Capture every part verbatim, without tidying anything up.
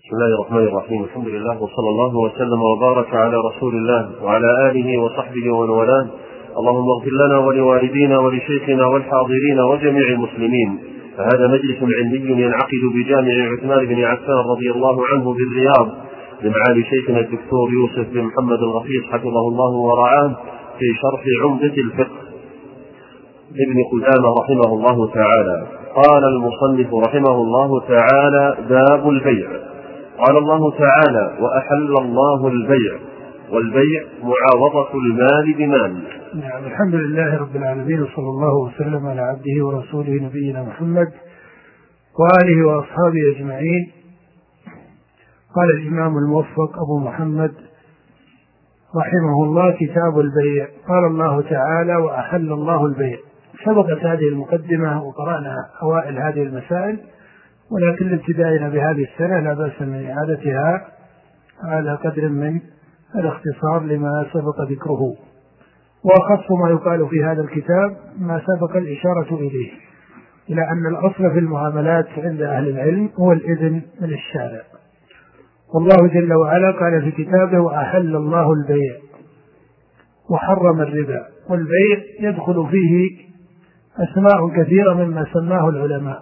بسم الله الرحمن الرحيم. الحمد لله وصلى الله وسلم وبارك على رسول الله وعلى آله وصحبه ومن والاه. اللهم اغفر لنا ولوالدينا ولشيخنا والحاضرين وجميع المسلمين. فهذا مجلس علمي ينعقد بجامع عثمان بن عفان رضي الله عنه بالرياض لمعالي شيخنا الدكتور يوسف بن محمد الغفيص حفظه الله ورعاه في شرح عمدة الفقه ابن قدامة رحمه الله تعالى. قال المصنف رحمه الله تعالى: باب البيع. قال الله تعالى: وأحل الله البيع، والبيع معاوضة المال بمال. نعم، الحمد لله رب العالمين، وصلى الله وسلم على عبده ورسوله نبينا محمد وآله وأصحابه أجمعين. قال الإمام الموفق أبو محمد رحمه الله: كتاب البيع. قال الله تعالى: وأحل الله البيع. سبقت هذه المقدمة وقرأنا أوائل هذه المسائل، ولكن لابتدائنا بهذه السنة لا بأس من إعادتها على قدر من الاختصار لما سبق ذكره. وأخص ما يقال في هذا الكتاب ما سبق الإشارة إليه، إلى أن الأصل في المعاملات عند أهل العلم هو الإذن من الشارع. والله جل وعلا قال في كتابه: وأحل الله البيع وحرم الربا. والبيع يدخل فيه أسماء كثيرة مما سماه العلماء،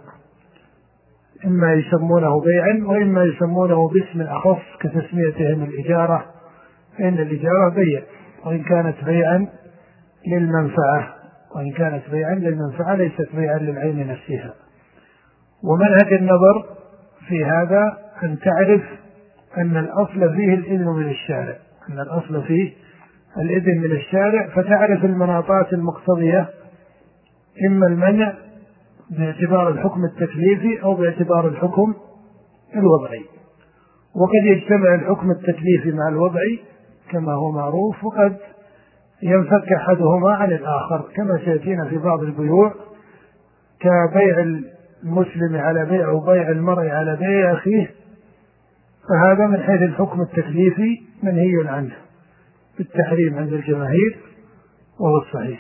إما يسمونه بيعا وإما يسمونه باسم أخص كتسميتهم الإجارة، فإن الإجارة بيع وإن كانت بيعا للمنفعة وإن كانت بيعا للمنفعة ليست بيعا للعين نفسها. ومنهج النظر في هذا أن تعرف أن الأصل فيه الإذن من الشارع، أن الأصل فيه الإذن من الشارع، فتعرف المناطات المقتضية، إما المنع باعتبار الحكم التكليفي أو باعتبار الحكم الوضعي. وقد يجتمع الحكم التكليفي مع الوضعي كما هو معروف، وقد ينفك أحدهما عن الآخر كما سيأتينا في بعض البيوع، كبيع المسلم على بيع وبيع المرء على بيع أخيه، فهذا من حيث الحكم التكليفي منهي عنه بالتحريم عند الجماهير وهو الصحيح.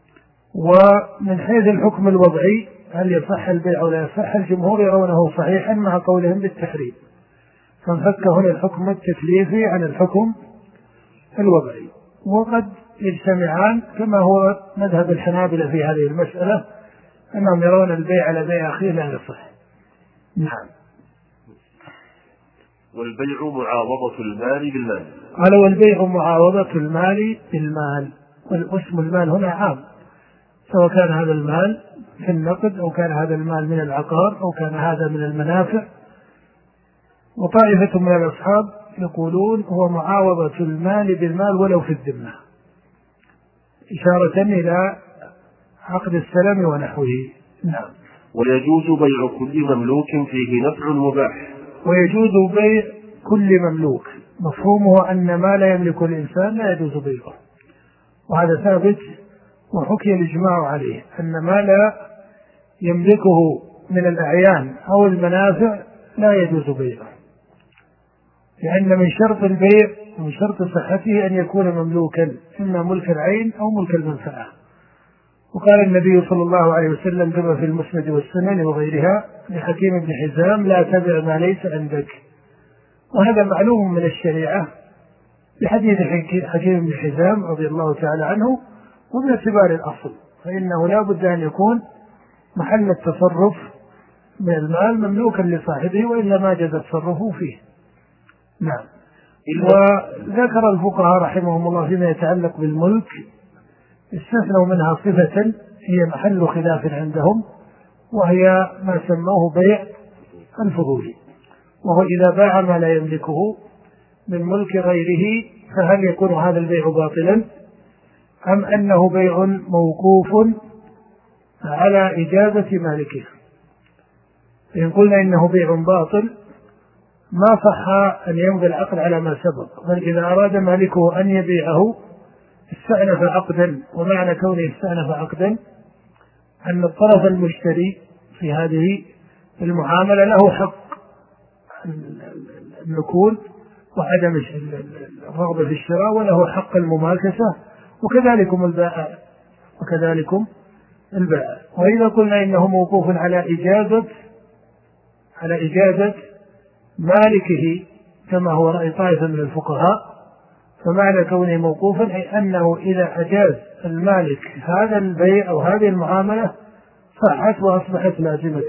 ومن حيث الحكم الوضعي هل يصح البيع ولا يصح، الجمهور يرونه صحيحا مع قولهم بالتحريم، فانفك هنا الحكم التكليفي عن الحكم الوضعي. وقد يجتمعان كما هو مذهب الحنابلة في هذه المسألة، أنهم يرون البيع على بيع أخيه لا يصح. نعم. والبيع معاوضة المال بالمال. قال: والبيع معاوضة المال بالمال. والاسم المال هنا عام، سواء كان هذا المال في النقد أو كان هذا المال من العقار أو كان هذا من المنافع. وطائفة من الأصحاب يقولون هو معاوضة المال بالمال ولو في الذمة، إشارة إلى عقد السلام ونحوه. نعم. ويجوز بيع كل مملوك فيه نفع مباح. ويجوز بيع كل مملوك، مفهومه أن ما لا يملك الإنسان لا يجوز بيعه، وهذا ثابت وحكي الإجماع عليه، أن ما لا يملكه من الأعيان أو المنافع لا يجوز بيعه، لأن من شرط البيع ومن شرط صحته أن يكون مملوكا، إما ملك العين أو ملك المنفعة. وقال النبي صلى الله عليه وسلم كما في المسند والسنن وغيرها لحكيم بن حزام: لا تبع ما ليس عندك. وهذا معلوم من الشريعة بحديث حكيم بن حزام رضي الله تعالى عنه، وباعتبار الأصل فإنه لا بد أن يكون محل التصرف من المال مملوكا لصاحبه، وإلا ما جاز تصرفه فيه. نعم. وذكر الفقهاء رحمهم الله فيما يتعلق بالملك استثنوا منها صفة هي محل خلاف عندهم، وهي ما سموه بيع الفضول، وهو إذا باع ما لا يملكه من ملك غيره، فهل يكون هذا البيع باطلا أم أنه بيع موقوف على إجازة مالكه؟ إن قلنا إنه بيع باطل ما صح أن يمضي العقد على ما سبق، بل إذا أراد مالكه أن يبيعه استأنف عقدا. ومعنى كونه استأنف عقدا أن الطرف المشتري في هذه المعاملة له حق النقود وعدم الرغبة في الشراء، وله حق المماكسة، وكذلكم البائع وكذلكم البائع. وإذا قلنا إنه موقوف على إجازة على إجازة مالكه كما هو رأي طائفة من الفقهاء، فمعنى كونه موقوفا أي أنه إذا أجاز المالك هذا البيع أو هذه المعاملة صحت وأصبحت لازمة،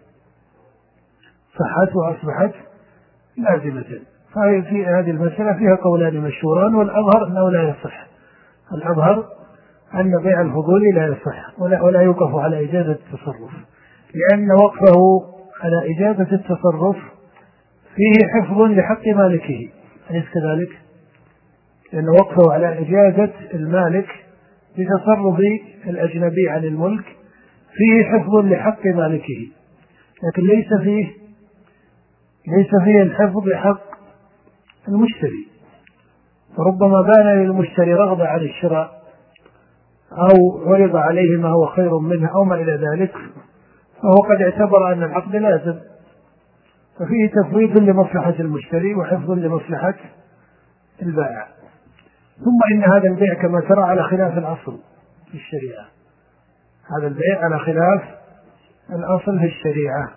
صحت وأصبحت لازمة. فهي في هذه المسألة فيها قولان مشهوران، والأظهر أنه لا يصح، الأظهر أن بيع الفضول لا يصح ولا, ولا يوقف على إجازة التصرف، لأن وقفه على إجازة التصرف فيه حفظ لحق مالكه، أليس كذلك؟ لأن وقفه على إجازة المالك بتصرف الأجنبي عن الملك فيه حفظ لحق مالكه، لكن ليس فيه ليس فيه الحفظ لحق المشتري، فربما بان للمشتري رغبة عن الشراء أو عرض عليه ما هو خير منه أو ما إلى ذلك، فهو قد اعتبر أن العقد لازم، ففيه تفويض لمصلحة المشتري وحفظ لمصلحة البائع. ثم إن هذا البيع كما ترى على خلاف الأصل في الشريعة، هذا البيع على خلاف الأصل في الشريعة،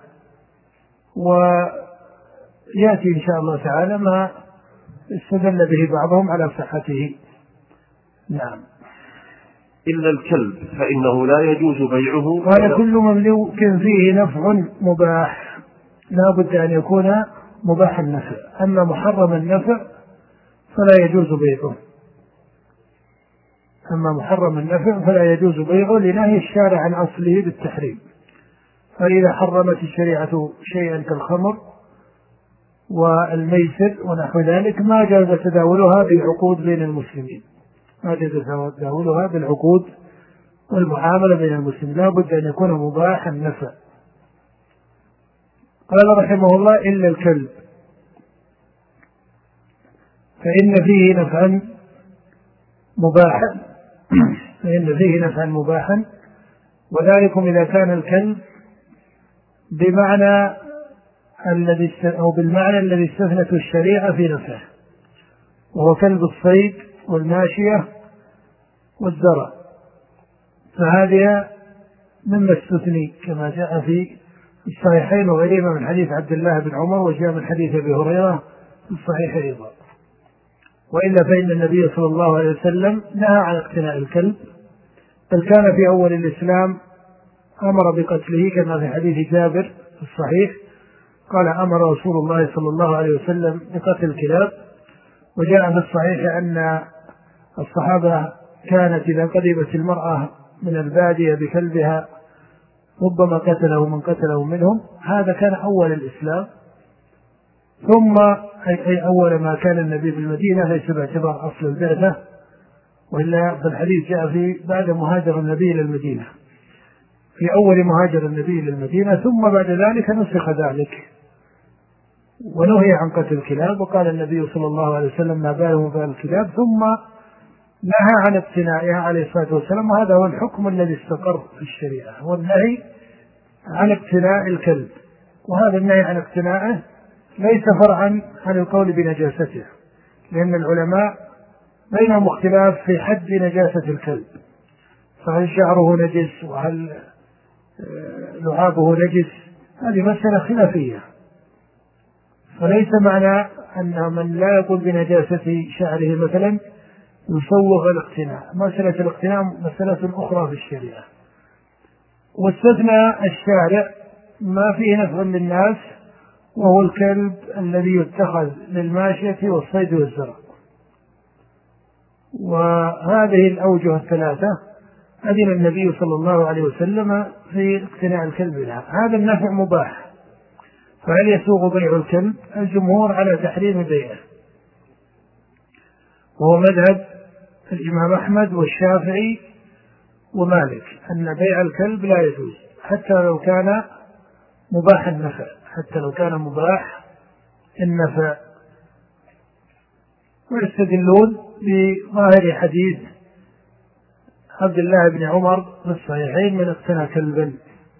ويأتي إن شاء الله تعالى ما استدل به بعضهم على صحته. نعم. إلا الكلب فإنه لا يجوز بيعه. قال كل مملوك فيه نفع مباح لا بد أن يكون مباح النفع، أما محرم النفع فلا يجوز بيعه، أما محرم النفع فلا يجوز بيعه لنهي الشارع عن أصله بالتحريم. فإذا حرمت الشريعة شيئا كالخمر والميسر ونحو ذلك ما جاز تداولها بالعقود بين المسلمين، ما جاز تداولها بالعقود والمعاملة بين المسلمين، لا بد أن يكون مباح النفع. قال رحمه الله إلا الكلب فإن فيه نفعا مباحا فإن فيه نفعا مباحا وذلكم إذا كان الكلب بمعنى الذي أو بالمعنى الذي استثنته الشريعة في نفعه، وهو كلب الصيد والماشية والزرع، فهذه مما استثني كما جاء في الصحيحين وغيرهما من حديث عبد الله بن عمر وجاء من حديث أبي هريرة في الصحيح أيضا. وإلا فإن النبي صلى الله عليه وسلم نهى عن اقتناء الكلب، بل كان في أول الإسلام أمر بقتله كما في حديث جابر في الصحيح قال أمر رسول الله صلى الله عليه وسلم بقتل الكلاب. وجاء في الصحيح أن الصحابة كانت إذا قدمت المرأة من البادية بكلبها ربما قتله من قتله منهم. هذا كان أول الإسلام، ثم أي أول ما كان النبي بالمدينة ليس باعتبار أصل البعثة، وإلا بالحديث جاء في بعد مهاجر النبي إلى المدينة، في أول مهاجر النبي إلى المدينة، ثم بعد ذلك نسخ ذلك ونهي عن قتل الكلاب، وقال النبي صلى الله عليه وسلم ما باله بال الكلاب، ثم نهى عن اقتنائها عليه الصلاة والسلام. وهذا هو الحكم الذي استقر في الشريعة، هو النهي عن اقتناء الكلب، وهذا النهي عن اقتنائه ليس فرعا عن القول بنجاسته، لأن العلماء بينهم اختلاف في حد نجاسة الكلب، فهل شعره نجس وهل لعابه نجس، هذه مسألة خلافية. فليس معنى أن من لا يقول بنجاسة شعره مثلا يسوغ الاقتناء، مسألة الاقتناء مسألة أخرى في الشريعة. واستثنى الشارع ما فيه نفع للناس، وهو الكلب الذي يتخذ للماشية والصيد والزرع، وهذه الأوجه الثلاثة أذن النبي صلى الله عليه وسلم في اقتناء الكلب لها. هذا النفع مباح، فهل يسوغ بيع الكلب؟ الجمهور على تحريم بيعه، وهو مذهب الإمام أحمد والشافعي ومالك أن بيع الكلب لا يجوز حتى لو كان مباح النفع، حتى لو كان مباح النفع. ويستدلون بظاهر حديث عبد الله بن عمر في الصحيحين من اقتنى كلبا،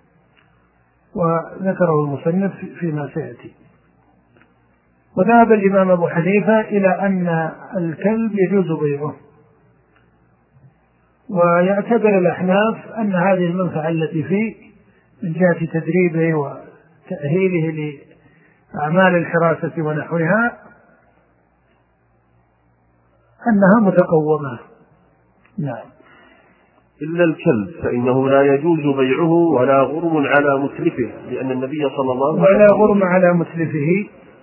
وذكره المصنف فيما سيأتي. وذهب الإمام أبو حنيفة إلى أن الكلب يجوز بيعه، ويعتبر الأحناف أن هذه المنفعة التي فيه من جهة تدريبه وتأهيله أعمال الحراسة ونحوها أنها متقومة. نعم. إلا الكلب فإنه لا يجوز بيعه ولا غرم على متلفه، لأن النبي صلى الله عليه وسلم ولا غرم على متلفه.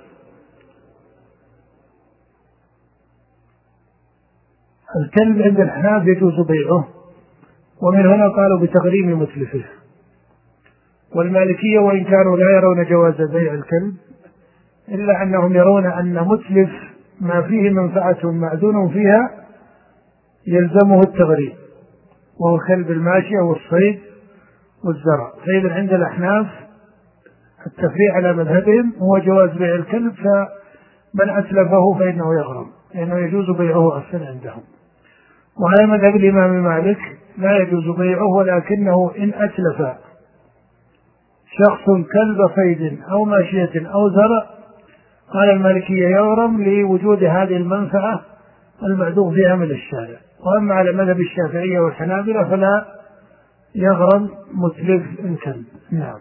الكلب عند الحناف يجوز بيعه، ومن هنا قالوا بتغريم متلفه. والمالكية وإن كانوا لا يرون جواز بيع الكلب إلا أنهم يرون أن متلف ما فيه منفعة معدون فيها يلزمه التغريم، وهو الكلب الماشية والصيد والزرع. فإذا عند الأحناف التفريع على مذهبهم هو جواز بيع الكلب، فمن أتلفه فإنه يغرم، لأنه يجوز بيعه أصلا عندهم. وعلى مذهب الإمام مالك لا يجوز بيعه، ولكنه إن أتلف شخص كلب صيد أو ماشية أو زرع قال المالكية يغرم لوجود هذه المنفعة المعدوم فيها من الشارع. وأما على مذهب الشافعية والحنابلة فلا يغرم متلف الكلب. نعم.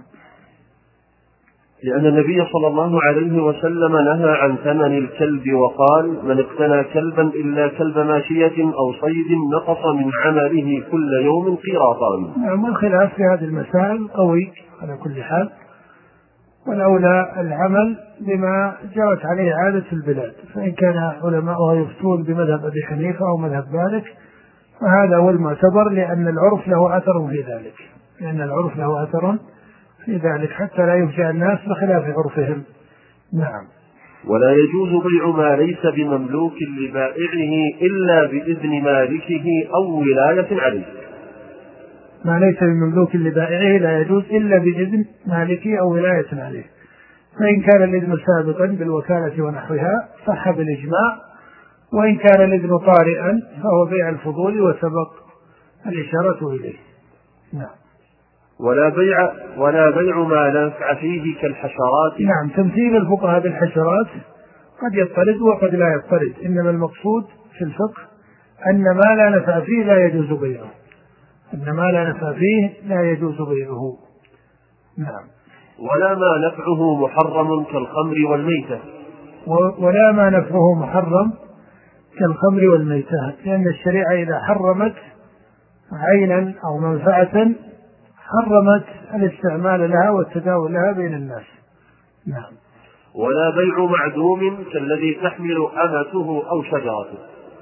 لأن النبي صلى الله عليه وسلم نهى عن ثمن الكلب وقال: من اقتنى كلبا إلا كلب ماشية أو صيد نقص من عمله كل يوم قيراطان. نعم. والخلاف في هذه المسائل قوي على كل حال، والأولى العمل بما جرت عليه عادة البلاد، فإن كان علماؤها يفتون بمذهب أبي حنيفة أو مذهب مالك فهذا هو المعتبر، لأن العرف له أثر في ذلك لأن العرف له أثر في ذلك حتى لا يفجأ الناس بخلاف عرفهم. نعم. ولا يجوز بيع ما ليس بمملوك لبائعه إلا بإذن مالكه أو ولاية عليه. ما ليس بمملوك لبائعه لا يجوز إلا بإذن مالكه أو ولاية عليه، فإن كان الإذن سابقا بالوكالة ونحوها صح بالإجماع، وإن كان الإذن طارئا فهو بيع الفضول وسبق الإشارة إليه. نعم. ولا بيع ولا بيع ما لا نفع فيه كالحشرات. نعم. تمثيل الفقهاء بالحشرات قد يضطرد وقد لا يضطرد، إنما المقصود في الفقه أن ما لا نفع فيه لا يجوز بيعه أن ما لا نفع فيه لا يجوز بيعه. نعم. ولا ما نفعه محرم كالخمر والميتة. ولا ما نفعه محرم كالخمر والميتة، لأن الشريعة إذا حرمت عينا أو منفعة حرمت الاستعمال لها والتداول لها بين الناس. نعم. ولا بيع معدوم كالذي تحمل أمته أو شجرته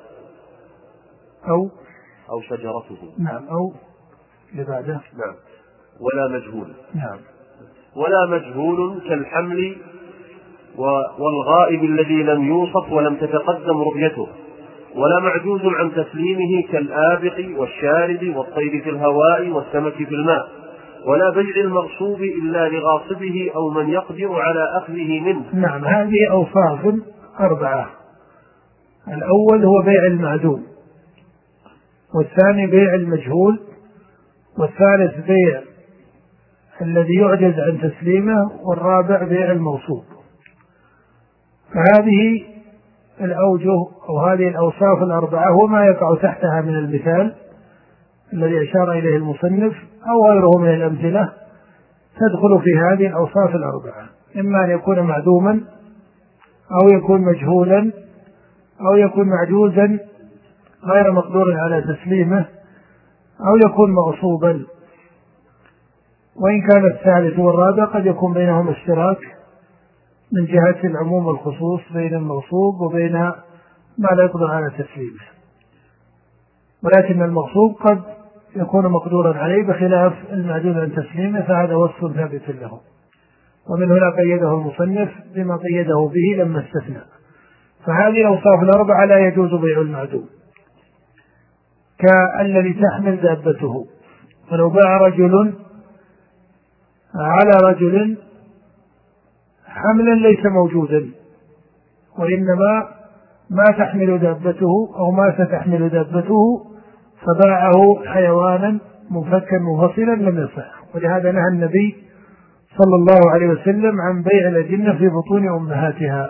أو أو شجرته. نعم. أو لبعده. نعم. ولا مجهول. نعم. ولا مجهول كالحمل والغائب الذي لم يوصف ولم تتقدم رؤيته. ولا معجوز عن تسليمه كالآبق والشارد والطير في الهواء والسمك في الماء. ولا بيع المغصوب إلا لغاصبه أو من يقدر على أخذه منه. نعم. هذه أوصاف أربعة. الأول هو بيع المعدوم، والثاني بيع المجهول، والثالث بيع الذي يعجز عن تسليمه، والرابع بيع المغصوب. فهذه الأوجه أو هذه الأوصاف الأربعة هو ما يقع تحتها من المثال الذي أشار إليه المصنف أو غيره من الأمثلة تدخل في هذه الأوصاف الأربعة، إما أن يكون معدوما أو يكون مجهولا أو يكون معجوزا غير مقدور على تسليمه أو يكون مغصوبا. وإن كان الثالث والرابع قد يكون بينهم اشتراك من جهة العموم والخصوص بين المغصوب وبين ما لا يقدر على تسليمه، ولكن المغصوب قد يكون مقدورا عليه بخلاف المعدوم عن تسليمه، فهذا وصف ثابت له. ومن هنا قيده المصنف بما قيده به لما استثنى. فهذه الأوصاف الأربعة لا يجوز بيع المعدوم، كالذي تحمل دابته. فلو باع رجل على رجل حملا ليس موجودا، وإنما ما تحمل دابته أو ما ستحمل دابته، فباعه حيوانا منفكا منفصلا لم يصح. ولهذا نهى النبي صلى الله عليه وسلم عن بيع الأجنة في بطون أمهاتها.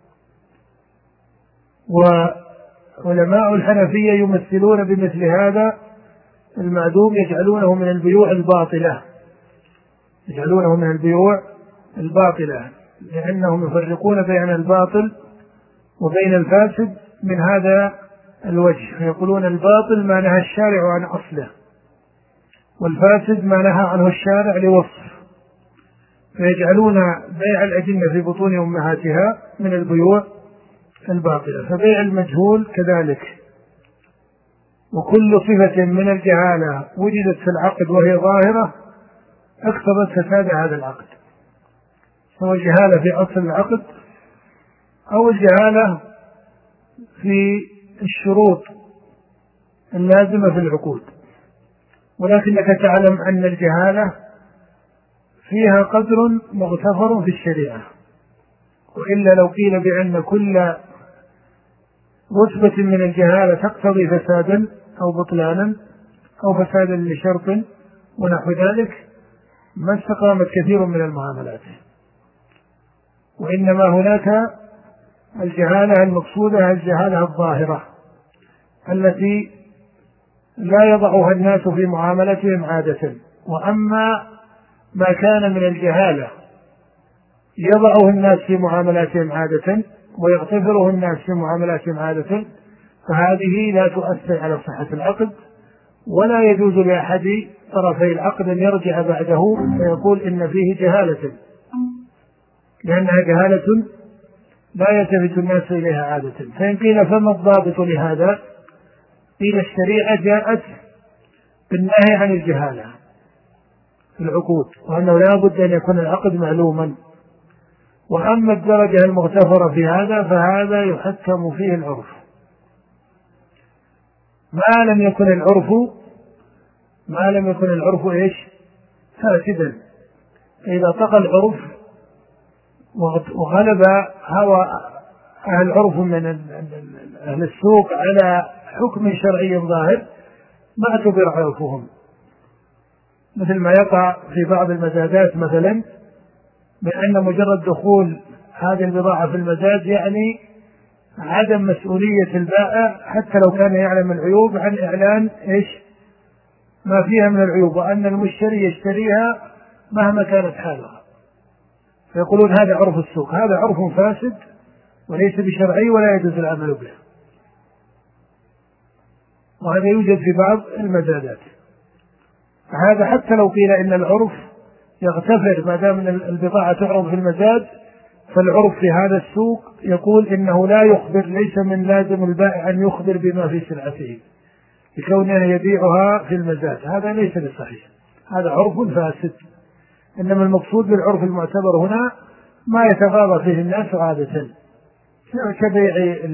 وعلماء الحنفية يمثلون بمثل هذا المعدوم، يجعلونه من البيوع الباطلة يجعلونه من البيوع الباطلة لأنهم يفرقون بين الباطل وبين الفاسد من هذا الوجه، فيقولون الباطل ما نهى الشارع عن أصله، والفاسد ما نهى عنه الشارع لوصف، فيجعلون بيع الأجنة في بطون أمهاتها من البيوع الباطلة. فبيع المجهول كذلك، وكل صفة من الجهالة وجدت في العقد وهي ظاهرة اقتضت فساد هذا العقد، سواء الجهالة في أصل العقد أو الجهالة في الشروط اللازمة في العقود. ولكنك تعلم أن الجهالة فيها قدر مغتفر في الشريعة، وإلا لو قيل بأن كل رتبة من الجهالة تقتضي فسادا أو بطلانا أو فسادا لشرط ونحو ذلك ما استقامت كثير من المعاملات. وإنما هناك الجهالة المقصودة الجهالة الظاهرة التي لا يضعها الناس في معاملتهم عادة. وأما ما كان من الجهالة يضعه الناس في معاملاتهم عادة ويغتفره الناس في معاملاتهم عادة، فهذه لا تؤثر على صحة العقد، ولا يجوز لأحد طرفي العقد أن يرجع بعده فيقول إن فيه جهالة، لأنها جهالة لا يلتفت الناس إليها عادة. فإن قيل فما الضابط لهذا؟ قيل الشريعة جاءت بالنهي عن الجهالة في العقود، وأنه لا بد أن يكون العقد معلوما. وأما الدرجة المغتفرة في هذا فهذا يحكم فيه العرف، ما لم يكن العرف ما لم يكن العرف إيش؟ فاسدا. إذا طغى العرف وغلب هوى أهل العرف من أهل السوق على حكم شرعي ظاهر ما اعتبر عرفهم، مثل ما يقع في بعض المزادات مثلا، بأن مجرد دخول هذه البضاعة في المزاد يعني عدم مسؤولية البائع حتى لو كان يعلم العيوب عن إعلان إيش ما فيها من العيوب، وأن المشتري يشتريها مهما كانت حالها، فيقولون هذا عرف السوق. هذا عرف فاسد وليس بشرعي ولا يجوز العمل به، وهذا يوجد في بعض المزادات. فهذا حتى لو قيل إن العرف يغتفر ما دام البضاعة تعرض في المزاد، فالعرف في هذا السوق يقول إنه لا يخبر، ليس من لازم البائع أن يخبر بما في سلعته لكونه يبيعها في المزاد، هذا ليس بصحيح، هذا عرف فاسد. إنما المقصود بالعرف المعتبر هنا ما يتغاضى فيه الناس عادة، كبيع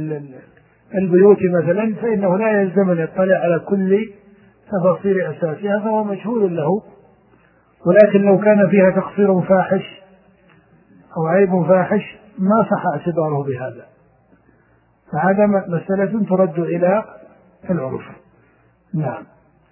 البيوت مثلا، فإنه لا يلزم أن يطلع على كل تفاصيل أساسها، فهو مشهور له. ولكن لو كان فيها تقصير فاحش أو عيب فاحش ما صح اعتباره بهذا، فهذا مسألة ترد إلى العرف. نعم.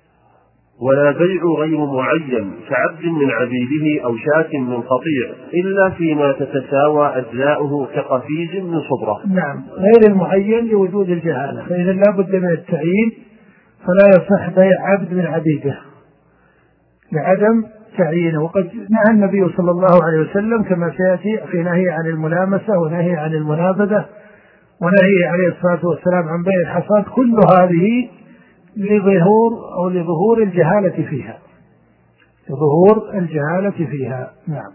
ولا بيع غير معين كعبد من عبيده أو شاة من قطيع إلا فيما تتساوى أجزاؤه كقفيز من صبرة. نعم، غير المعين لوجود الجهالة، فإذا لا بد من التعيين فلا يصح بيع عبد من عبيده لعدم تعيينه. وقد نهى النبي صلى الله عليه وسلم كما سيأتي في نهي عن الملامسة ونهي عن المنابذة ونهي عليه الصلاة والسلام عن بيع الحصاد، كل هذه لظهور أو لظهور الجهالة فيها لظهور الجهالة فيها. نعم.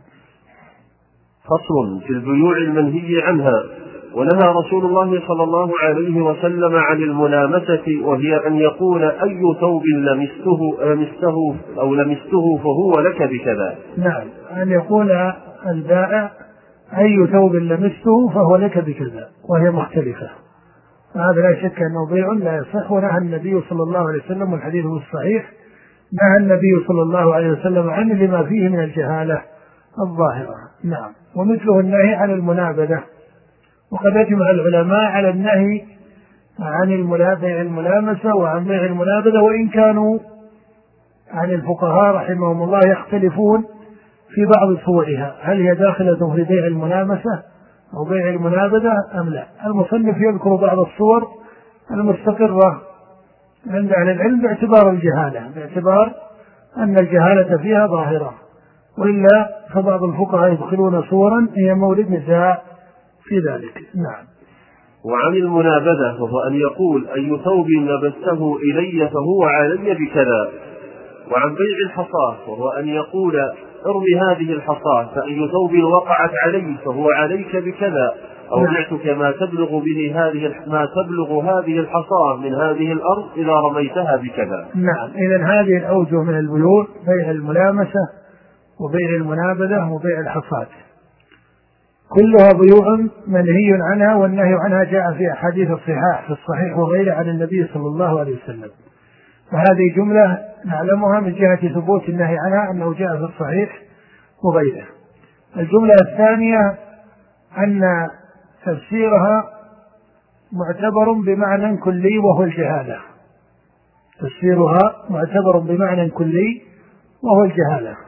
فصل في البيوع المنهي عنها. ونهى رسول الله صلى الله عليه وسلم عن الملامسة، وهي أن يقول أي ثوب لمسته لمسته أو لمسته فهو لك بكذا. نعم، أن يقول البائع أي ثوب لمسته فهو لك بكذا، وهي مختلفة، هذا لا شك أنه بيع لا يصح. ونهى النبي صلى الله عليه وسلم، والحديث الصحيح نهى النبي صلى الله عليه وسلم عنه لما فيه من الجهالة الظاهرة. نعم. ومثله النهي عن المنابذة، وقد أجمع العلماء على النهي عن بيع الملامسة وعن بيع المنابذة، وإن كانوا عن الفقهاء رحمهم الله يختلفون في بعض صورها، هل هي داخلة في بيع الملامسة أو بيع المنابذة أم لا. المصنف يذكر بعض الصور المستقرة عند أهل العلم باعتبار الجهالة، باعتبار أن الجهالة فيها ظاهرة، وإلا فبعض الفقهاء يدخلون صورا هي مورد نزاع في ذلك. نعم. وعن المنابذة وهو أن يقول أي ثوب لبسته إلي فهو علي بكذا. وعن بيع الحصاة وهو أن يقول ارمي هذه الحصاة فأي ثوب وقعت علي فهو عليك بكذا، أو بعتك ما تبلغ به هذه ما تبلغ هذه الحصاة من هذه الأرض إذا رميتها بكذا. نعم. إذن هذه الأوجه من البيوع: بيع الملامسة وبيع المنابذة وبيع الحصاة، كلها بيوع منهي عنها، والنهي عنها جاء في أحاديث الصحاح في الصحيح وغيره عن النبي صلى الله عليه وسلم. فهذه جملة نعلمها من جهة ثبوت النهي عنها أنه جاء في الصحيح وغيره. الجملة الثانية أن تفسيرها معتبر بمعنى كلي وهو الجهالة. تفسيرها معتبر بمعنى كلي وهو الجهالة.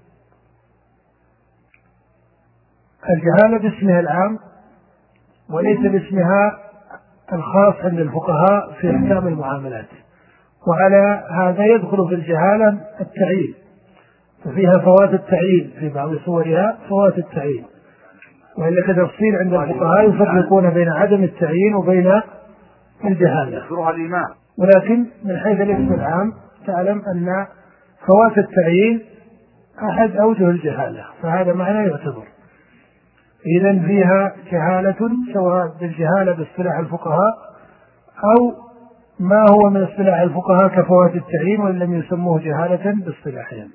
الجهالة باسمها العام وليس باسمها الخاص عند الفقهاء في أحكام المعاملات. وعلى هذا يدخل في الجهالة التعيين، ففيها فوات التعيين في بعض صورها فوات التعيين، وإلا كتفصيل عند الفقهاء يفرقون بين عدم التعيين وبين الجهالة. ولكن من حيث الاسم العام تعلم أن فوات التعيين أحد أوجه الجهالة، فهذا معنى يعتبر. إذن فيها جهالة سواء بالجهالة باصطلاح الفقهاء أو ما هو من اصطلاح الفقهاء كفوات التعيين وإن لم يسموه جهالة باصطلاحهم.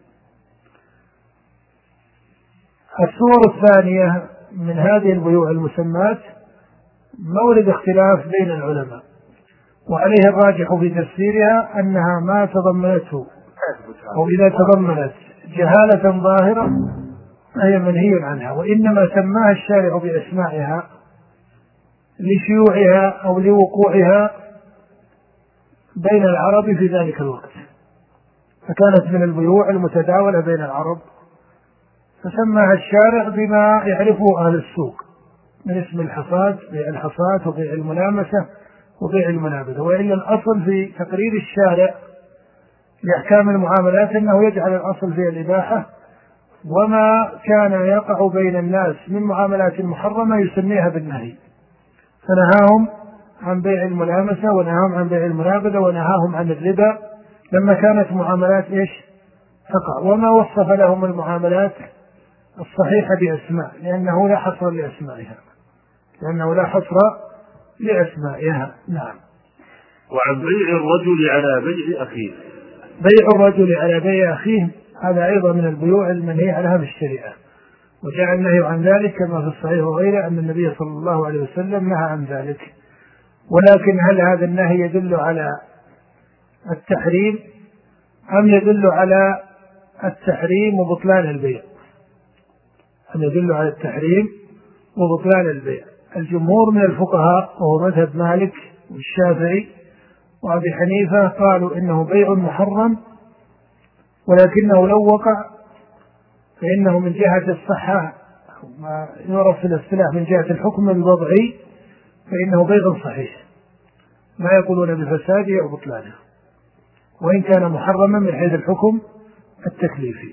الصور الثانية من هذه البيوع المسمات مورد اختلاف بين العلماء، وعليه الراجح في تفسيرها أنها ما تضمنته أو إذا تضمنت جهالة ظاهرة هي منهي عنها، وإنما سماها الشارع بأسمائها لشيوعها أو لوقوعها بين العرب في ذلك الوقت، فكانت من البيوع المتداولة بين العرب، فسماها الشارع بما يعرفه أهل السوق من اسم الحصاد، بيع الحصاد وبيع الملامسة وبيع المنابذة. وإلا الأصل في تقرير الشارع لأحكام المعاملات أنه يجعل الأصل في الإباحة، وما كان يقع بين الناس من معاملات محرمة يسميها بالنهي، فنهاهم عن بيع الملامسة ونهاهم عن بيع المنابذة ونهاهم عن الربا لما كانت معاملات إيش تقع، وما وصف لهم المعاملات الصحيحة بأسماء لأنه لا حصر لأسمائها لأنه لا حصر لأسمائها. نعم. وعن بيع الرجل على بيع أخيه. بيع الرجل على بيع أخيه هذا أيضا من البيوع المنهي عنها في الشريعة، وجاء النهي عن ذلك كما في الصحيح وغيره أن النبي صلى الله عليه وسلم نهى عن ذلك. ولكن هل هذا النهي يدل على التحريم أم يدل على التحريم وبطلان البيع؟ أم يدل على التحريم وبطلان البيع. الجمهور من الفقهاء وهو مذهب مالك والشافعي وأبي حنيفة قالوا إنه بيع محرم، ولكنه لو وقع فإنه من جهة الصحة ما يعرف في الاصطلاح من جهة الحكم الوضعي فإنه بيع صحيح ما يقولون بفساده أو بطلانه، وإن كان محرما من حيث الحكم التكليفي.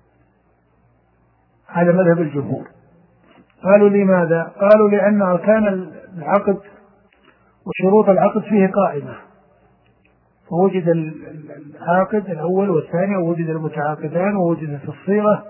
هذا مذهب الجمهور. قالوا لماذا؟ قالوا لأن أركان العقد وشروط العقد فيه قائمة، فوجد العاقد الأول والثاني ووجد المتعاقدان ووجدت الصيغة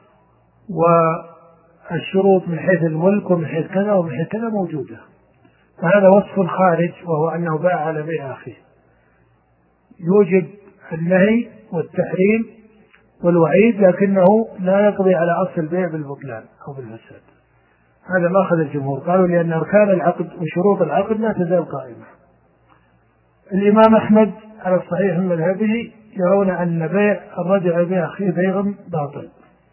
والشروط من حيث الملك ومن حيث كذا ومن حيث كذا موجودة، فهذا وصف خارج وهو أنه باع على بيع أخيه، يوجد النهي والتحريم والوعيد لكنه لا يقضي على أصل البيع بالبطلان أو بالفساد. هذا ما أخذ الجمهور، قالوا لأن أركان العقد وشروط العقد لا تزال قائمة. الإمام أحمد على الصحيح من مذهبه يرون أن بيع الرجل بيع أخيه بيع باطل،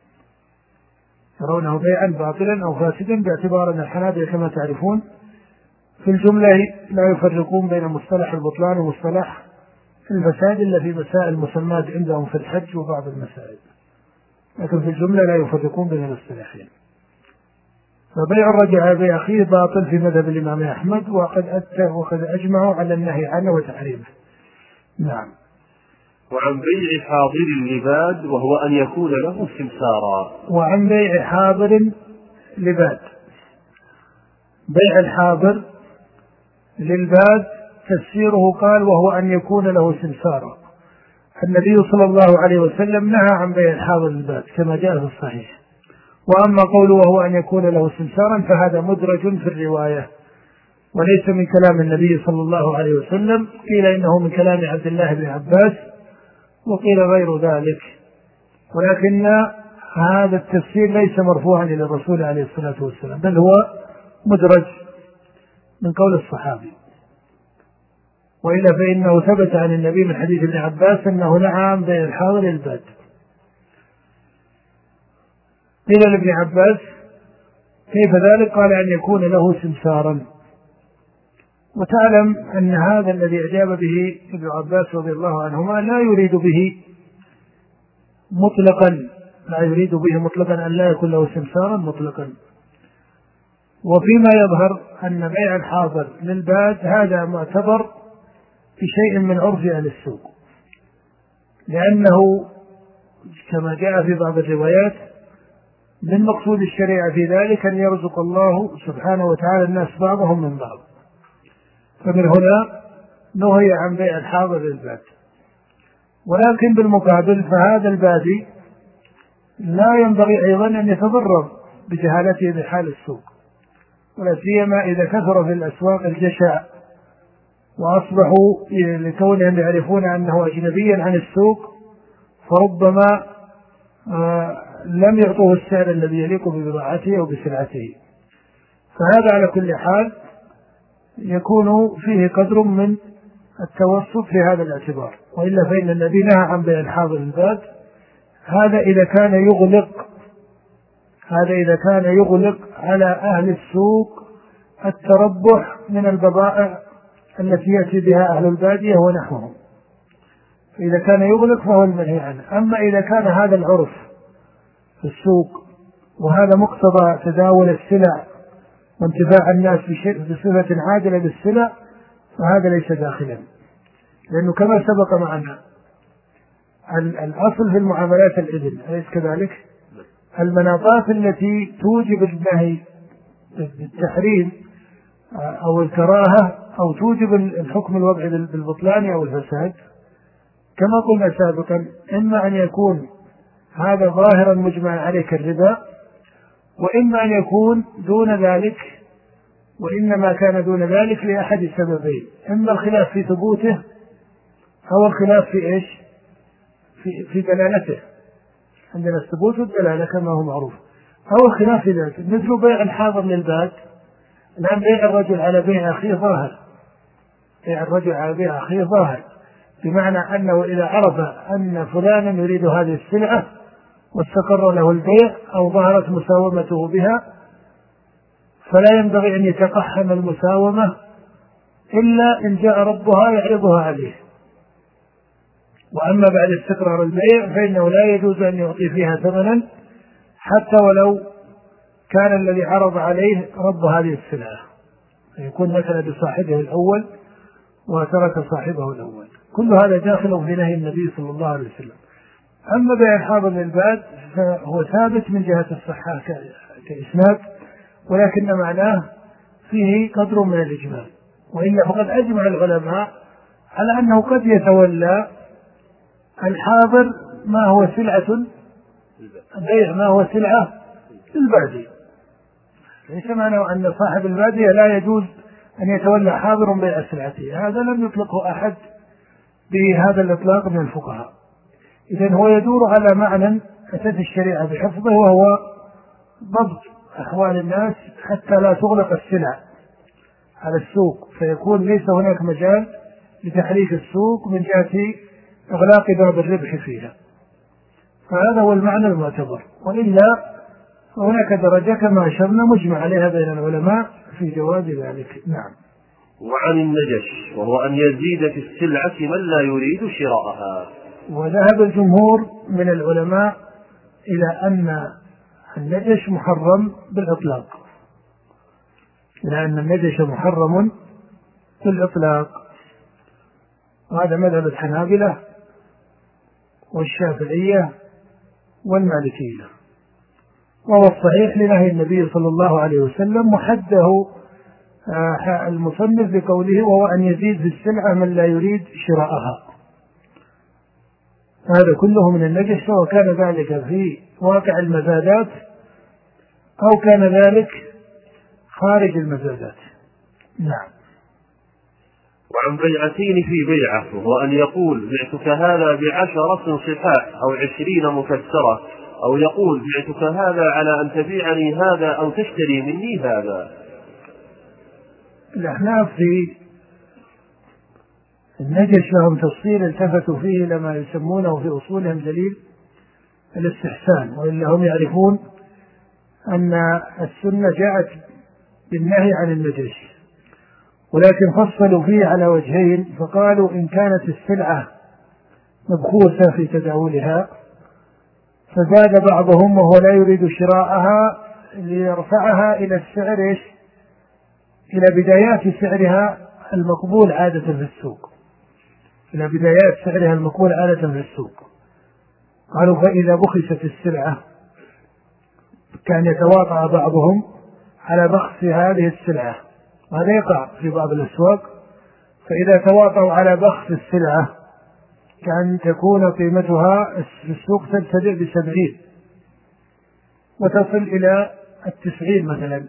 يرونه بيعا باطلا أو فاسدا، باعتبار أن الحنابلة كما تعرفون في الجملة لا يفرقون بين مصطلح البطلان ومصطلح الفساد إلا في مسائل مسمات عندهم في الحج وبعض المسائل، لكن في الجملة لا يفرقون بين المصطلحين. فبيع الرجل على بيع أخيه باطل في مذهب الإمام أحمد، وقد أتى وقد أجمعوا على النهي عنه وتحريمه. نعم. وعن بيع حاضر اللباد وهو أن يكون له سمسارا. وعن بيع حاضر لباد، بيع الحاضر للباد تفسيره قال وهو أن يكون له سمسارا. النبي صلى الله عليه وسلم نهى عن بيع الحاضر للباد كما جاء في الصحيح. وأما قوله وهو أن يكون له سمسارا فهذا مدرج في الرواية وليس من كلام النبي صلى الله عليه وسلم، قيل إنه من كلام عبد الله بن عباس وقيل غير ذلك، ولكن هذا التفسير ليس مرفوعا إلى الرسول عليه الصلاة والسلام بل هو مدرج من قول الصحابي، وإلا فإنه ثبت عن النبي من حديث ابن عباس أنه نهى عن بيع الحاضر للباد. قيل لابن عباس كيف ذلك؟ قال أن يكون له سمسارا. وتعلم أن هذا الذي أجاب به ابن عباس رضي الله عنهما لا يريد به مطلقا لا يريد به مطلقا أن لا يكون له سمسارا مطلقا. وفيما يظهر أن بيع الحاضر للباد هذا معتبر في شيء من عرف أهل السوق، لأنه كما جاء في بعض الروايات من مقصود الشريعة في ذلك أن يرزق الله سبحانه وتعالى الناس بعضهم من بعض، فمن هنا نهي عن بيع الحاضر للباد. ولكن بالمقابل فهذا البادي لا ينبغي أيضا أن يتضرر بجهالته بحال السوق، ولا سيما إذا كثر في الأسواق الجشع وأصبحوا لكونهم يعرفون أنه أجنبيا عن السوق فربما آه لم يعطوه السعر الذي يليق ببضاعته أو بسلعته. فهذا على كل حال يكون فيه قدر من التوسط في هذا الاعتبار، وإلا فإن النبي نهى عن بيع الحاضر للباد. هذا إذا كان يغلق هذا إذا كان يغلق على أهل السوق التربح من البضائع التي يأتي بها أهل البادية ونحوهم، فإذا كان يغلق فهو المنهي عنه. أما إذا كان هذا العرف في السوق وهذا مقتضى تداول السلع وانتفاع الناس بصفة عادلة بالسلع فهذا ليس داخلا، لأنه كما سبق معنا الأصل في المعاملات الإذن، أليس كذلك؟ المناطات التي توجب النهي بالتحريم أو الكراهة أو توجب الحكم الوضعي بالبطلان أو الفساد كما قلنا سابقا، إما أن يكون هذا ظاهرا مجمع عليه كالربا، وإما أن يكون دون ذلك، وإنما كان دون ذلك لأحد سببين: إما الخلاف في ثبوته أو الخلاف في إيش؟ في, في دلالته، عندنا الثبوت والدلالة كما هو معروف، أو الخلاف في ذلك، مثل بيع الحاضر للباد. الآن بيع الرجل على بيع أخيه ظاهر، بيع الرجل على بيع أخيه ظاهر، بمعنى أنه إذا عرف أن فلانا يريد هذه السلعة واستقر له البيع أو ظهرت مساومته بها فلا ينبغي أن يتقحم المساومة إلا إن جاء ربها يعرضها عليه. وأما بعد استقرار البيع فإنه لا يجوز أن يعطي فيها ثمنا حتى ولو كان الذي عرض عليه رب هذه السلعة، فيكون مثلا بصاحبه الأول وترك صاحبه الأول. كل هذا داخل في نهي النبي صلى الله عليه وسلم. أما بيع الحاضر للباد فهو ثابت من جهة الصحة كإسناد، ولكن معناه فيه قدر من الإجمال، وإلا فقد أجمع العلماء على أنه قد يتولى الحاضر ما هو سلعة البيع ما هو سلعة للبادي، ليس معنى أن صاحب البادية لا يجوز أن يتولى حاضر بيع سلعته، هذا لم يطلقه أحد بهذا الإطلاق من الفقهاء. إذن هو يدور على معنى أتت الشريعة بحفظه، وهو ضبط أحوال الناس حتى لا تغلق السلع على السوق، فيكون ليس هناك مجال لتحريك السوق من جهة إغلاق باب الربح فيها، فهذا هو المعنى المعتبر. وإلا فهناك درجة كما أشرنا مجمع عليها بين العلماء في جواز ذلك. نعم. وعن النجش وهو أن يزيد في السلعة من لا يريد شراءها. وذهب الجمهور من العلماء إلى أن النجش محرم بالإطلاق، إلى أن النجش محرم بالإطلاق، وهذا مذهب الحنابلة والشافعية والمالكية. وهو الصحيح لنهي النبي صلى الله عليه وسلم، وحده المصنف بقوله وهو أن يزيد في السلعة من لا يريد شراءها. هذا كله من النجس، سواء كان ذلك في واقع المزادات أو كان ذلك خارج المزادات. نعم. وعن بيعتين في بيعة، وهو أن يقول بعتك هذا بعشرة صحاح أو عشرين مكسرة، أو يقول بعتك هذا على أن تبيعني هذا أو تشتري مني هذا. الأحناف في النجس لهم تفصيل التفتوا فيه لما يسمونه في أصولهم دليل الاستحسان، وإلا هم يعرفون أن السنة جاءت بالنهي عن النجس، ولكن فصلوا فيه على وجهين. فقالوا إن كانت السلعة مبخوثة في تداولها فزاد بعضهم وهو لا يريد شراءها ليرفعها إلى السعر إيش؟ إلى بدايات سعرها المقبول عادة في السوق، إلى بدايات سعرها المقبول عادة في السوق. قالوا فإذا بخست السلعة كان يتواطأ بعضهم على بخس هذه السلعة، وهذا يقع في بعض الأسواق. فإذا تواطؤوا على بخس السلعة كان تكون قيمتها في السوق تبتدئ بسبعين وتصل إلى التسعين مثلا،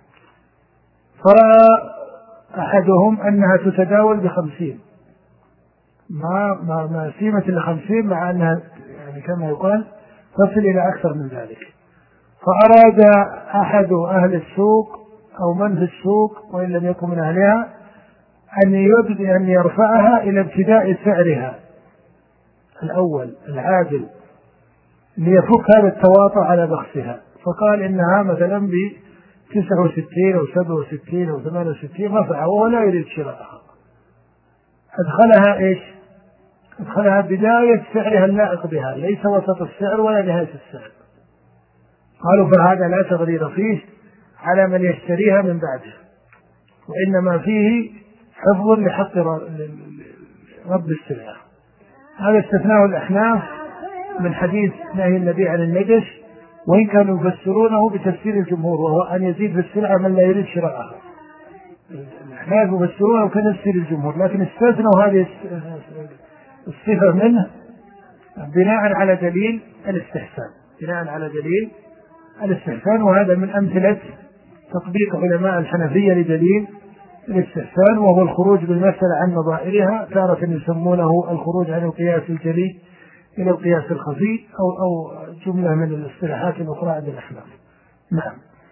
فرأى أحدهم أنها تتداول بخمسين، ما ما ما قيمة الخمسين، مع أنها يعني كما يقال تصل إلى أكثر من ذلك. فأراد أحد أهل السوق أو من في السوق وإن لم يكن من أهلها أن يبدأ أن يرفعها إلى ابتداء سعرها الأول العادل ليفك هذا التواطؤ على بخسها. فقال إنها مثلا ب تسعة وستين أو سبعة وستين أو ثمانية وستين رفعها وهو لا يريد شراءها، أدخلها إيش؟ أدخلها بداية سعرها اللائق بها، ليس وسط السعر ولا نهاية السعر. قالوا فهذا لا تغرير فيه على من يشتريها من بعده، وإنما فيه حفظ لحق رب السلعة. هذا استثناء الأحناف من حديث نهي النبي عن النجس، وإن كانوا يفسرونه بتفسير الجمهور وهو أن يزيد في السلعة من لا يريد شراءها. الأحناف يفسرونه كتفسير الجمهور، لكن استثنوا هذه الصفة منه بناء على دليل الاستحسان، بناء على دليل الاستحسان. وهذا من أمثلة تطبيق علماء الحنفية لدليل الاستحسان، وهو الخروج بالمسألة عن نظائرها، تارة يسمونه الخروج عن القياس الجلي إلى القياس الخفي، أو أو جملة من الاصطلاحات الأخرى عند الأحناف. نعم.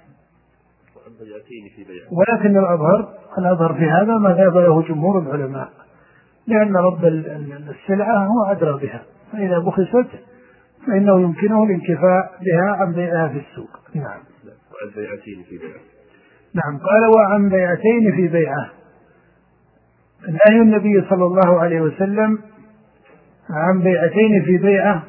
ولكن الأظهر الأظهر في هذا ما ذهب له جمهور العلماء، لأن رب السلعة هو أدرى بها، فإذا بخست فإنه يمكنه الانكفاء بها عن بيعها في السوق. نعم. وعن بيعتين في بيعه. نعم. قال وعن بيعتين في بيعه. نهي النبي صلى الله عليه وسلم عن بيعتين في بيعه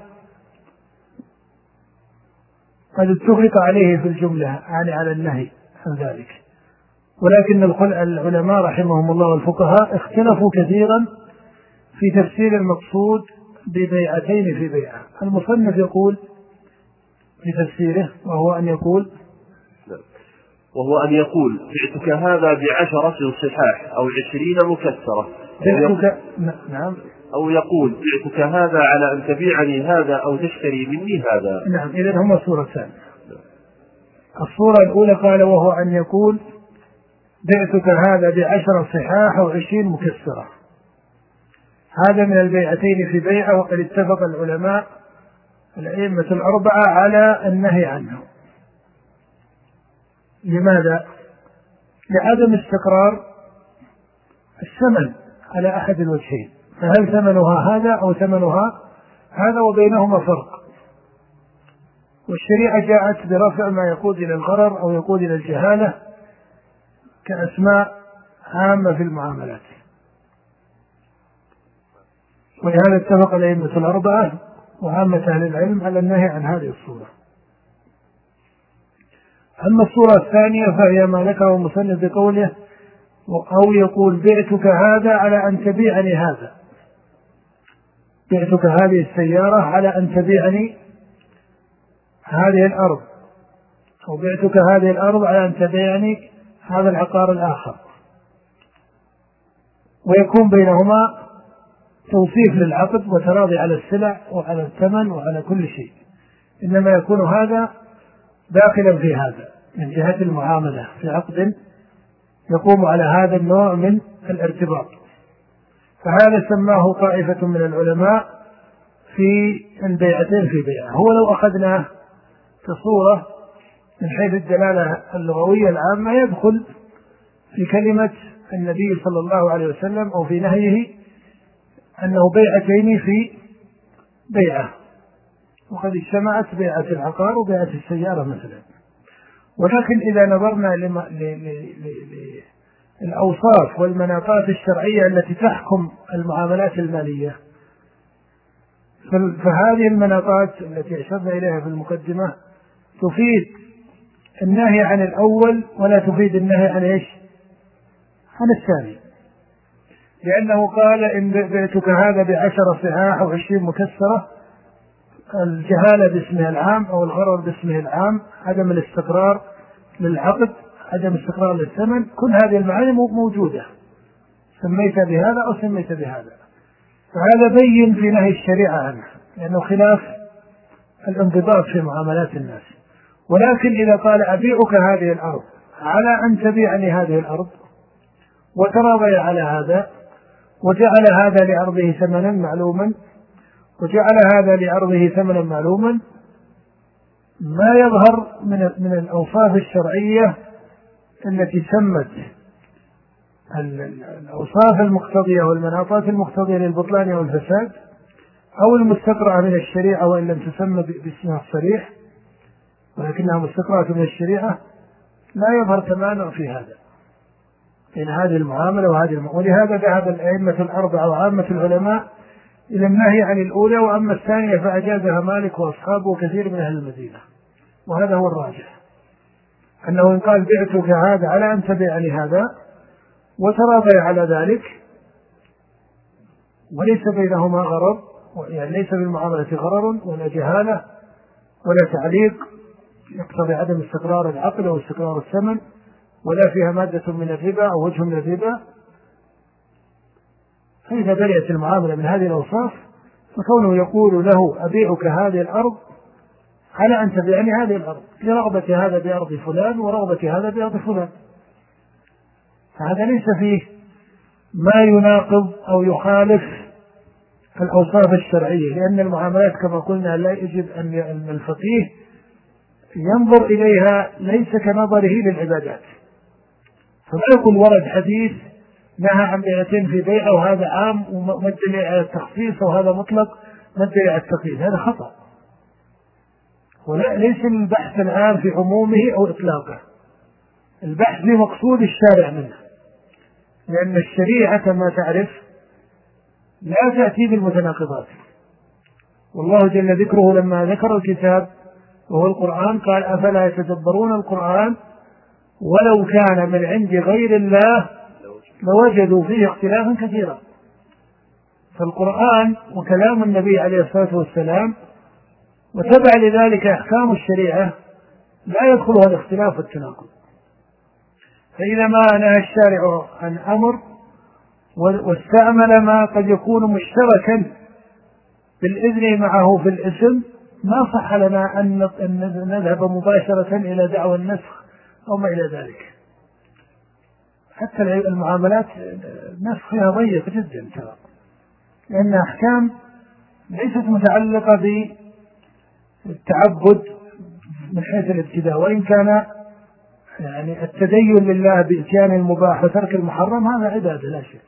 قد اتفق عليه في الجملة، يعني على النهي عن ذلك، ولكن العلماء رحمهم الله والفقهاء اختلفوا كثيرا في تفسير المقصود ببيعتين في بيعه. المصنف يقول في تفسيره وهو أن يقول وهو أن يقول بعتك هذا بعشرة صحاح أو عشرين مكسرة، بعتك نعم، أو يقول بعتك هذا على أن تبيعني هذا أو تشتري مني هذا. نعم. إذن هما صورتان. الصورة الأولى قال وهو أن يقول بعتك هذا بعشرة صحاح أو عشرين مكسرة، هذا من البيعتين في بيعة، وقد اتفق العلماء الأئمة الأربعة على النهي عنه. لماذا؟ لعدم استقرار الثمن على أحد الوجهين، فهل ثمنها هذا أو ثمنها هذا، وبينهما فرق. والشريعة جاءت برفع ما يقود إلى الغرر أو يقود إلى الجهالة كأسماء عامة في المعاملات، ولهذا اتفق الأئمة الأربعة وعامة أهل العلم على النهي عن هذه الصورة. أما الصورة الثانية فهي ما ذكره المصنف بقوله أو يقول بعتك هذا على أن تبيعني هذا، بعتك هذه السيارة على أن تبيعني هذه الأرض، أو بعتك هذه الأرض على أن تبيعني هذا العقار الآخر، ويكون بينهما توصيف للعقد وتراضي على السلع وعلى الثمن وعلى كل شيء، إنما يكون هذا داخلا في هذا من جهة المعاملة في عقد يقوم على هذا النوع من الارتباط. فهذا سماه طائفة من العلماء في البيعتين في بيعة. هو لو أخذناه كصورة من حيث الدلالة اللغوية العامة يدخل في كلمة النبي صلى الله عليه وسلم أو في نهيه أنه بيعتين في بيعة، وقد اجتمعت بيعة العقار وبيعة السيارة مثلا. ولكن إذا نظرنا للأوصاف والمناطات الشرعية التي تحكم المعاملات المالية، فهذه المناطات التي أشرنا إليها في المقدمة تفيد النهي عن الأول ولا تفيد النهي عن إيش؟ عن الثاني، لأنه قال إن بعتك هذا بعشر صحاح أو عشرين مكسرة، الجهالة باسمه العام أو الغرر باسمه العام، عدم الاستقرار للعقد، عدم استقرار للثمن، كل هذه المعاني موجودة سميت بهذا أو سميت بهذا. فهذا بين في نهي الشريعة عنه لأنه خلاف الانضباط في معاملات الناس. ولكن إذا قال أبيعك هذه الأرض على أن تبيعني هذه الأرض وتراضي على هذا، وجعل هذا لأرضه ثمنا معلوما وجعل هذا لأرضه ثمنا معلوما، ما يظهر من من الأوصاف الشرعية التي سمت الأوصاف المقتضية والمناطات المقتضية للبطلان والفساد أو المستقرأة من الشريعة وإن لم تسمى باسمها الصريح ولكنها مستقرأة من الشريعة، لا يظهر تمانع في هذا بين هذه المعاملة وهذه المعاملة. ولهذا ذهب الأئمة الأربعة وعامة العلماء إلى النهي عن الأولى، وأما الثانية فأجازها مالك وأصحابه وكثير من أهل المدينة، وهذا هو الراجح، أنه إن قال بعتك هذا على أن تبيعني هذا وتراضي على ذلك وليس بينهما غرر، يعني ليس بالمعاملة غرر ولا جهالة ولا تعليق يقتضي عدم استقرار العقل أو استقرار الثمن ولا فيها مادة من الربا أو وجه من الربا، فإذا برئت المعاملة من هذه الأوصاف فكونه يقول له أبيعك هذه الأرض على أن تبيعني هذه الأرض لرغبة هذا بأرض فلان ورغبة هذا بأرض فلان، فهذا ليس فيه ما يناقض أو يخالف الأوصاف الشرعية، لأن المعاملات كما قلنا لا يجب أن الفقيه ينظر إليها ليس كنظره للعبادات، فما يقول ورد حديث نهى عن بيعتين في بيع وهذا عام ومدل على التخصيص وهذا مطلق مدل على التقييد، هذا خطأ. وليس البحث العام في عمومه أو إطلاقه، البحث في مقصود الشارع منه، لأن الشريعة كما تعرف لا تأتي بالمتناقضات. والله جل ذكره لما ذكر الكتاب وهو القرآن قال أفلا يتدبرون القرآن ولو كان من عند غير الله لوجدوا فيه اختلافا كثيرا. فالقرآن وكلام النبي عليه الصلاة والسلام وتبع لذلك أحكام الشريعة لا يدخلها الاختلاف والتناقض. فإذا ما نهى الشارع عن أمر واستعمل ما قد يكون مشتركا بالإذن معه في الاسم، ما صح لنا أن نذهب مباشرة إلى دعوى النسخ أو ما إلى ذلك. حتى المعاملات نسخها ضيق جدا ترى، لأن أحكام ليست متعلقة بالتعبد من حيث الابتداء، وإن كان يعني التدين لله بإتيان المباح وترك المحرم هذا عبادة لا شك.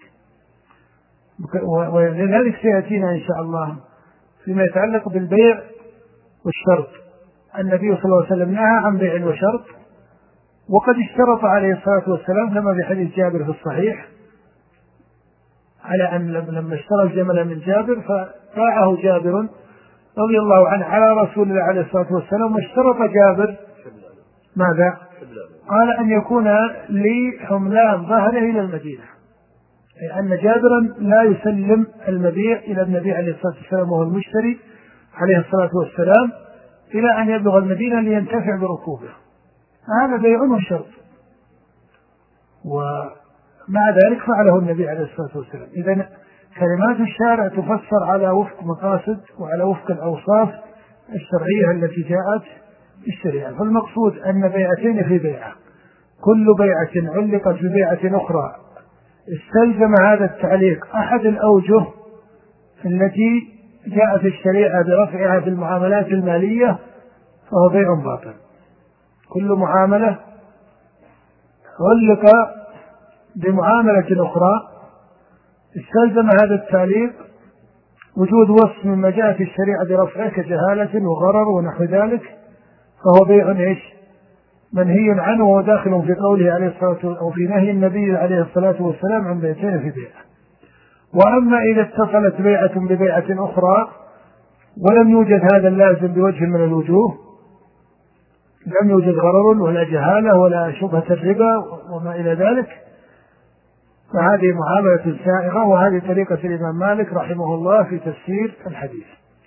ولذلك سيأتينا إن شاء الله فيما يتعلق بالبيع والشرط، النبي صلى الله عليه وسلم نهى عن بيع وشرط، وقد اشترط عليه الصلاة والسلام كما في حديث جابر في الصحيح على أن لما اشترى الجمل من جابر فباعه جابر رضي الله عنه على رسول الله عليه الصلاة والسلام، واشترط جابر ماذا؟ قال أن يكون لي حملان ظهره إلى المدينة، أي أن جابرا لا يسلم المبيع إلى النبي عليه الصلاة والسلام وهو المشتري عليه الصلاة والسلام إلى أن يبلغ المدينة لينتفع بركوبه، هذا بيع وشرط، ومع ذلك فعله النبي عليه الصلاة والسلام. إذن كلمات الشارع تفسر على وفق مقاصد وعلى وفق الأوصاف الشرعية التي جاءت في الشريعة. فالمقصود أن بيعتين في بيعة، كل بيعة علقت ببيعة أخرى استلزم هذا التعليق أحد الأوجه التي جاءت الشريعة برفعها في المعاملات المالية فهو بيع باطل. كل معاملة علق بمعاملة أخرى استلزم هذا التعليق وجود وصف مما جاء في الشريعة برفعه كجهالة وغرر ونحو ذلك، فهو بيع ايش؟ منهي عنه، وهو داخل في قوله عليه الصلاة والسلام أو في نهي النبي عليه الصلاة والسلام عن بيعتين في بيعة. وأما إذا اتصلت بيعة ببيعة أخرى ولم يوجد هذا اللازم بوجه من الوجوه، لم يوجد غرر ولا جهالة ولا شبهة الربا وما إلى ذلك، فهذه معاملة سائغة، وهذه طريقة الإمام مالك رحمه الله في تفسير الحديث.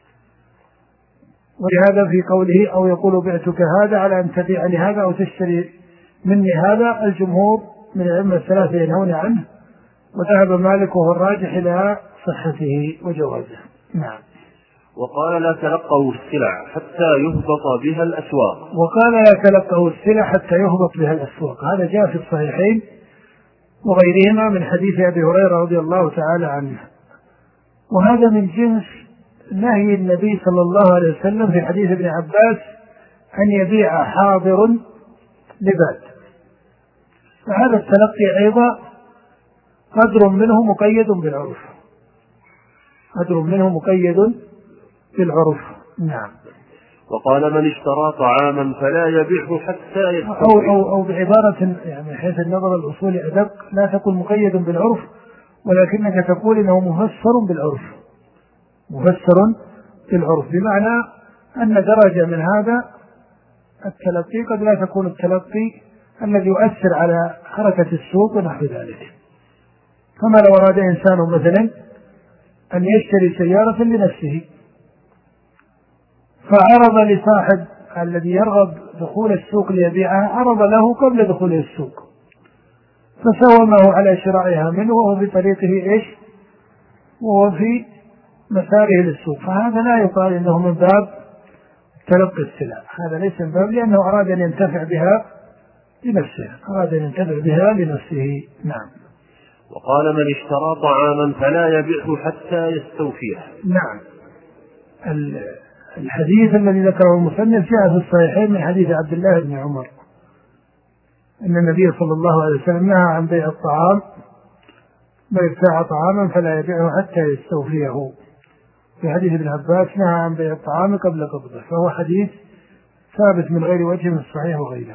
ولهذا في قوله أو يقول بعتك هذا على أن تبيع لهذا أو تشتري مني هذا، الجمهور من الأئمة الثلاثة ينهون عنه، وذهب مالك وهو الراجح إلى صحته وجوازه. نعم. وقال لا تلقوا السلع حتى يهبط بها الأسواق. وقال لا تلقوا السلع حتى يهبط بها الأسواق، هذا جاء في الصحيحين وغيرهما من حديث أبي هريرة رضي الله تعالى عنه، وهذا من جنس نهي النبي صلى الله عليه وسلم في حديث ابن عباس أن يبيع حاضر لباد. فهذا التلقي أيضا قدر منه مقيد بالعرف، قدر منه مقيد بالعرف. نعم. وقال من اشترى طعاما فلا يبيعه حتى يستوفي. أو, أو, أو بعبارة يعني حيث النظر الأصولي أدق، لا تكون مقيد بالعرف ولكنك تقول إنه مفسر بالعرف، مفسر بالعرف، بمعنى أن درجة من هذا التلقي قد لا تكون التلقي الذي يؤثر على حركة السوق ونحو ذلك. كما لو أراد إنسان مثلا أن يشتري سيارة لنفسه فعرض لصاحب الذي يرغب دخول السوق ليبيعها، عرض له قبل دخوله السوق فسومه على شرائها منه وهو في طريقه إيش وهو في مساره للسوق، فهذا لا يقال إنه من باب تلقي السلع، هذا ليس من باب، لأنه أراد أن ينتفع بها لنفسه، أراد أن ينتفع بها لنفسه. نعم. وقال من اشترى طعاما فلا يبيعه حتى يستوفيه. نعم. الحديث الذي ذكره المصنف جاء في الصحيحين من حديث عبد الله بن عمر أن النبي صلى الله عليه وسلم نهى عن بيع الطعام، من ابتاع طعاما فلا يبيعه حتى يستوفيه. في حديث ابن عباس نهى عن بيع الطعام قبل قبضه، فهو حديث ثابت من غير وجه من الصحيح وغيره.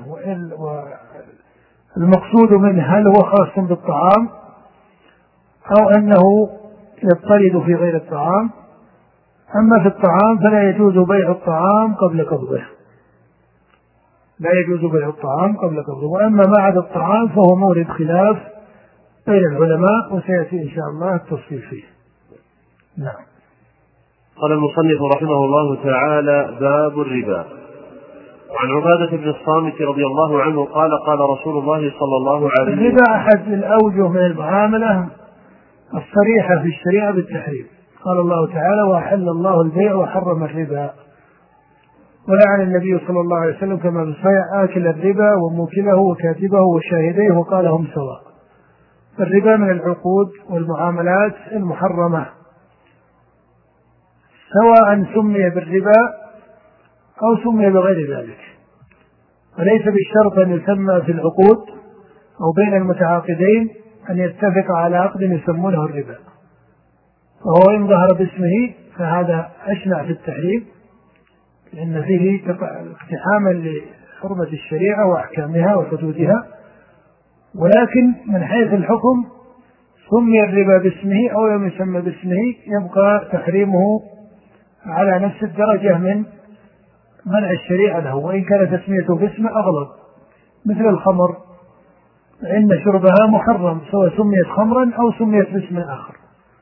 والمقصود منه هل هو خاص بالطعام أو أنه يضطرد في غير الطعام؟ أما في الطعام فلا يجوز بيع الطعام قبل قبضه، لا يجوز بيع الطعام قبل قبضه. وأما ما عدا الطعام فهو مورد خلاف بين العلماء، وسيأتي إن شاء الله التفصيل فيه. نعم. قال المصنف رحمه الله تعالى: باب الربا. وعن عبادة بن الصامت رضي الله عنه قال: قال رسول الله صلى الله عليه وسلم: الربا أحد الأوجه من المعاملة الصريحة في الشريعة بالتحريم. قال الله تعالى: وأحل الله البيع وحرم الربا، ولعن النبي صلى الله عليه وسلم كما في الصحيح آكل الربا وموكله وكاتبه وشاهديه وقال هم سواء. فالربا من العقود والمعاملات المحرمة، سواء سمي بالربا أو سمي بغير ذلك، وليس بالشرط أن يسمى في العقود أو بين المتعاقدين أن يتفق على عقد يسمونه الربا، فهو إن ظهر باسمه فهذا أشنع في التحريم، لأن فيه اقتحاما لحرمة الشريعة وأحكامها وحدودها. ولكن من حيث الحكم سمي الربا باسمه أو لم يسمى باسمه يبقى تحريمه على نفس الدرجة من منع الشريعة له، وإن كان تسميته باسمه أغلظ، مثل الخمر فإن شربها محرم سواء سميت خمرا أو سميت باسم آخر.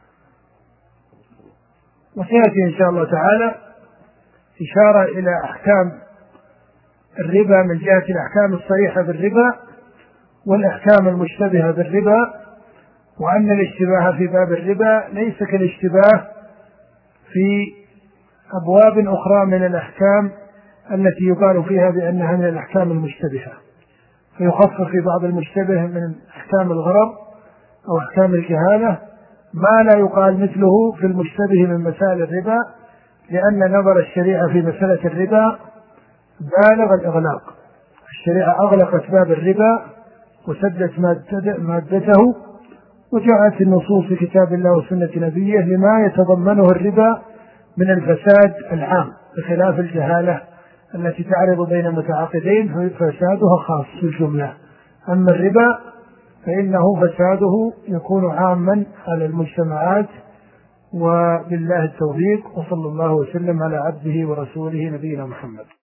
وسيأتي إن شاء الله تعالى إشارة إلى أحكام الربا من جهة الأحكام الصريحة بالربا والأحكام المشتبهة بالربا، وأن الاشتباه في باب الربا ليس كالاشتباه في أبواب أخرى من الأحكام التي يقال فيها بأنها من الأحكام المشتبهة، فيخصص في بعض المشتبه من أحكام الغرر أو أحكام الجهالة ما لا يقال مثله في المشتبه من مسائل الربا، لأن نظر الشريعة في مسألة الربا بالغ الإغلاق. الشريعة أغلقت باب الربا وسدت مادته، وجاءت النصوص في كتاب الله وسنة نبيه لما يتضمنه الربا من الفساد العام، بخلاف الجهالة التي تعرض بين متعاقدين فسادها خاص في الجملة. أما الربا فإنه فساده يكون عاما على المجتمعات. وبالله التوفيق، وصلى الله وسلم على عبده ورسوله نبينا محمد.